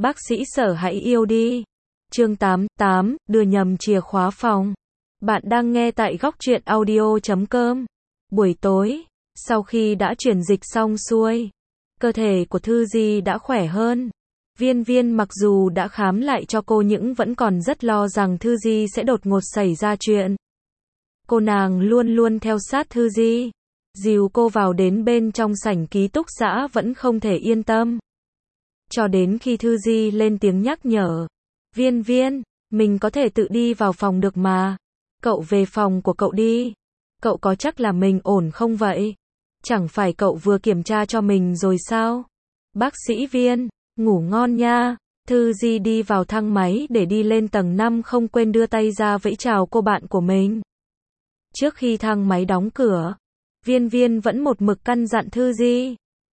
Bác sĩ Sở hãy yêu đi. Chương 88, đưa nhầm chìa khóa phòng. Bạn đang nghe tại góc truyện audio.com. Buổi tối, sau khi đã chuyển dịch xong xuôi, cơ thể của Thư Di đã khỏe hơn. Viên Viên mặc dù đã khám lại cho cô nhưng vẫn còn rất lo rằng Thư Di sẽ đột ngột xảy ra chuyện. Cô nàng luôn luôn theo sát Thư Di, dìu cô vào đến bên trong sảnh ký túc xá vẫn không thể yên tâm. Cho đến khi Thư Di lên tiếng nhắc nhở. Viên Viên, mình có thể tự đi vào phòng được mà. Cậu về phòng của cậu đi. Cậu có chắc là mình ổn không vậy? Chẳng phải cậu vừa kiểm tra cho mình rồi sao? Bác sĩ Viên, ngủ ngon nha. Thư Di đi vào thang máy để đi lên tầng 5 không quên đưa tay ra vẫy chào cô bạn của mình. Trước khi thang máy đóng cửa, Viên Viên vẫn một mực căn dặn Thư Di.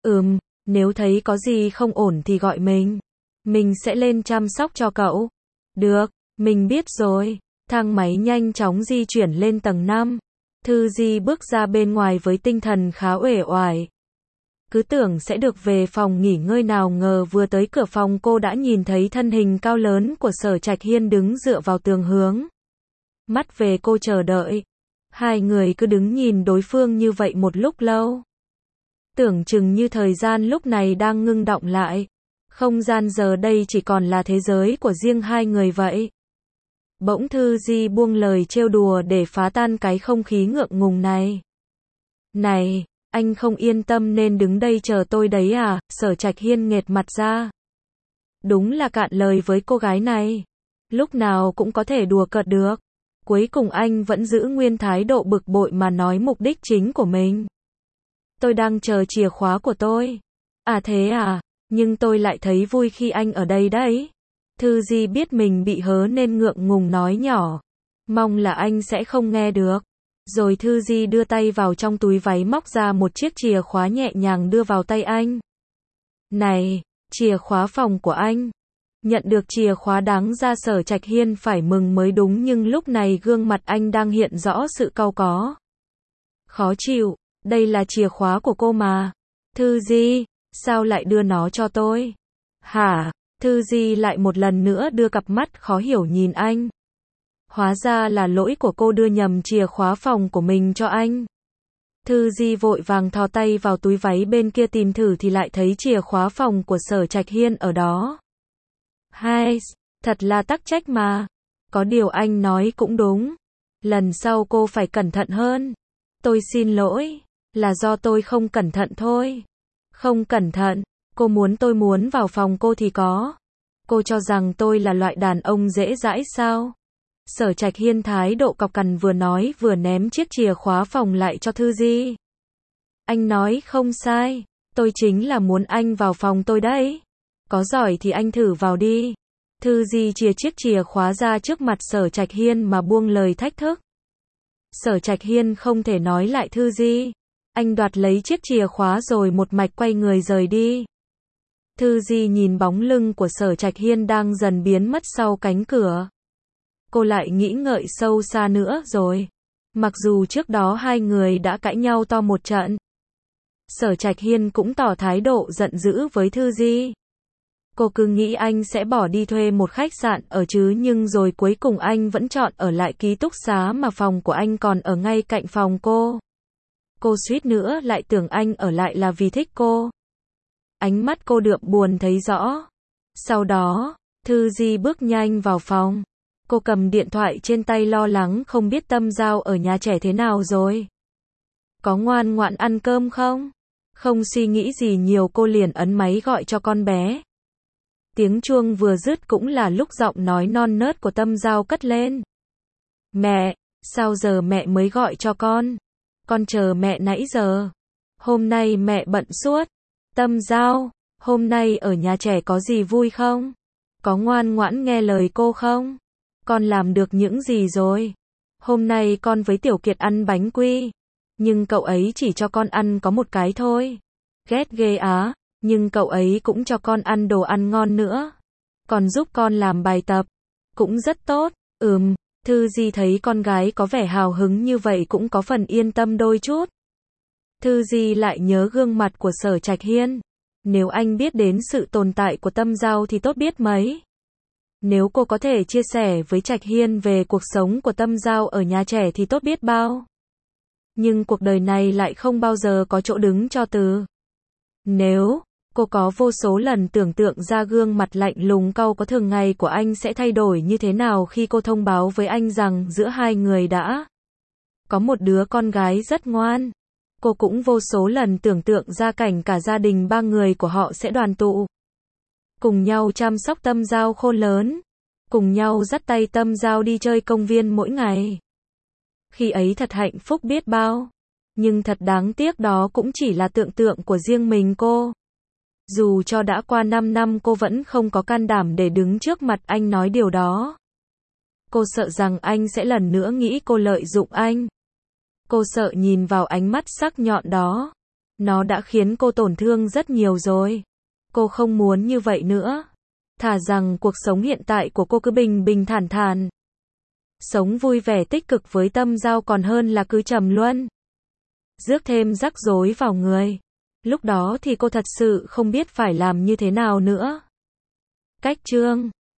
Nếu thấy có gì không ổn thì gọi mình. Mình sẽ lên chăm sóc cho cậu. Được, mình biết rồi. Thang máy nhanh chóng di chuyển lên tầng 5. Thư Di bước ra bên ngoài với tinh thần khá uể oải. Cứ tưởng sẽ được về phòng nghỉ ngơi nào ngờ vừa tới cửa phòng cô đã nhìn thấy thân hình cao lớn của Sở Trạch Hiên đứng dựa vào tường hướng mắt về cô chờ đợi. Hai người cứ đứng nhìn đối phương như vậy một lúc lâu. Tưởng chừng như thời gian lúc này đang ngưng đọng lại. Không gian giờ đây chỉ còn là thế giới của riêng hai người vậy. Bỗng Thư Di buông lời trêu đùa để phá tan cái không khí ngượng ngùng này. Này, anh không yên tâm nên đứng đây chờ tôi đấy à? Sở Trạch Hiên nghệt mặt ra. Đúng là cạn lời với cô gái này. Lúc nào cũng có thể đùa cợt được. Cuối cùng anh vẫn giữ nguyên thái độ bực bội mà nói mục đích chính của mình. Tôi đang chờ chìa khóa của tôi. À thế à, nhưng tôi lại thấy vui khi anh ở đây đấy. Thư Di biết mình bị hớ nên ngượng ngùng nói nhỏ. Mong là anh sẽ không nghe được. Rồi Thư Di đưa tay vào trong túi váy móc ra một chiếc chìa khóa nhẹ nhàng đưa vào tay anh. Này, chìa khóa phòng của anh. Nhận được chìa khóa đáng ra Sở Trạch Hiên phải mừng mới đúng nhưng lúc này gương mặt anh đang hiện rõ sự cau có. Khó chịu, đây là chìa khóa của cô mà. Thư Di, sao lại đưa nó cho tôi? Hả? Thư Di lại một lần nữa đưa cặp mắt khó hiểu nhìn anh. Hóa ra là lỗi của cô đưa nhầm chìa khóa phòng của mình cho anh. Thư Di vội vàng thò tay vào túi váy bên kia tìm thử thì lại thấy chìa khóa phòng của Sở Trạch Hiên ở đó. Hai, thật là tắc trách mà. Có điều anh nói cũng đúng. Lần sau cô phải cẩn thận hơn. Tôi xin lỗi, là do tôi không cẩn thận thôi. Không cẩn thận, tôi muốn vào phòng cô thì có. Cô cho rằng tôi là loại đàn ông dễ dãi sao? Sở Trạch Hiên thái độ cọc cằn vừa nói vừa ném chiếc chìa khóa phòng lại cho Thư Di. Anh nói không sai, tôi chính là muốn anh vào phòng tôi đấy. Có giỏi thì anh thử vào đi. Thư Di chia chiếc chìa khóa ra trước mặt Sở Trạch Hiên mà buông lời thách thức. Sở Trạch Hiên không thể nói lại Thư Di. Anh đoạt lấy chiếc chìa khóa rồi một mạch quay người rời đi. Thư Di nhìn bóng lưng của Sở Trạch Hiên đang dần biến mất sau cánh cửa. Cô lại nghĩ ngợi sâu xa nữa rồi. Mặc dù trước đó hai người đã cãi nhau to một trận. Sở Trạch Hiên cũng tỏ thái độ giận dữ với Thư Di. Cô cứ nghĩ anh sẽ bỏ đi thuê một khách sạn ở chứ nhưng rồi cuối cùng anh vẫn chọn ở lại ký túc xá mà phòng của anh còn ở ngay cạnh phòng cô. Cô suýt nữa lại tưởng anh ở lại là vì thích cô. Ánh mắt cô đượm buồn thấy rõ. Sau đó, Thư Di bước nhanh vào phòng. Cô cầm điện thoại trên tay lo lắng không biết Tâm Giao ở nhà trẻ thế nào rồi. Có ngoan ngoãn ăn cơm không? Không suy nghĩ gì nhiều cô liền ấn máy gọi cho con bé. Tiếng chuông vừa dứt cũng là lúc giọng nói non nớt của Tâm Giao cất lên. Mẹ, sao giờ mẹ mới gọi cho con? Con chờ mẹ nãy giờ. Hôm nay mẹ bận suốt. Tâm Giao, hôm nay ở nhà trẻ có gì vui không? Có ngoan ngoãn nghe lời cô không? Con làm được những gì rồi? Hôm nay con với Tiểu Kiệt ăn bánh quy. Nhưng cậu ấy chỉ cho con ăn có một cái thôi. Ghét ghê á, nhưng cậu ấy cũng cho con ăn đồ ăn ngon nữa. Còn giúp con làm bài tập. Cũng rất tốt. Thư Di thấy con gái có vẻ hào hứng như vậy cũng có phần yên tâm đôi chút. Thư Di lại nhớ gương mặt của Sở Trạch Hiên. Nếu anh biết đến sự tồn tại của Tâm Giao thì tốt biết mấy. Nếu cô có thể chia sẻ với Trạch Hiên về cuộc sống của Tâm Giao ở nhà trẻ thì tốt biết bao. Nhưng cuộc đời này lại không bao giờ có chỗ đứng cho Từ. Nếu cô có vô số lần tưởng tượng ra gương mặt lạnh lùng cau có thường ngày của anh sẽ thay đổi như thế nào khi cô thông báo với anh rằng giữa hai người đã có một đứa con gái rất ngoan. Cô cũng vô số lần tưởng tượng ra cảnh cả gia đình 3 người của họ sẽ đoàn tụ, cùng nhau chăm sóc Tâm Giao khôn lớn, cùng nhau dắt tay Tâm Giao đi chơi công viên mỗi ngày. Khi ấy thật hạnh phúc biết bao. Nhưng thật đáng tiếc đó cũng chỉ là tưởng tượng của riêng mình cô. Dù cho đã qua 5 năm cô vẫn không có can đảm để đứng trước mặt anh nói điều đó. Cô sợ rằng anh sẽ lần nữa nghĩ cô lợi dụng anh. Cô sợ nhìn vào ánh mắt sắc nhọn đó. Nó đã khiến cô tổn thương rất nhiều rồi. Cô không muốn như vậy nữa. Thà rằng cuộc sống hiện tại của cô cứ bình bình thản thản. Sống vui vẻ tích cực với Tâm Giao còn hơn là cứ trầm luân. Rước thêm rắc rối vào người. Lúc đó thì cô thật sự không biết phải làm như thế nào nữa. Cách chương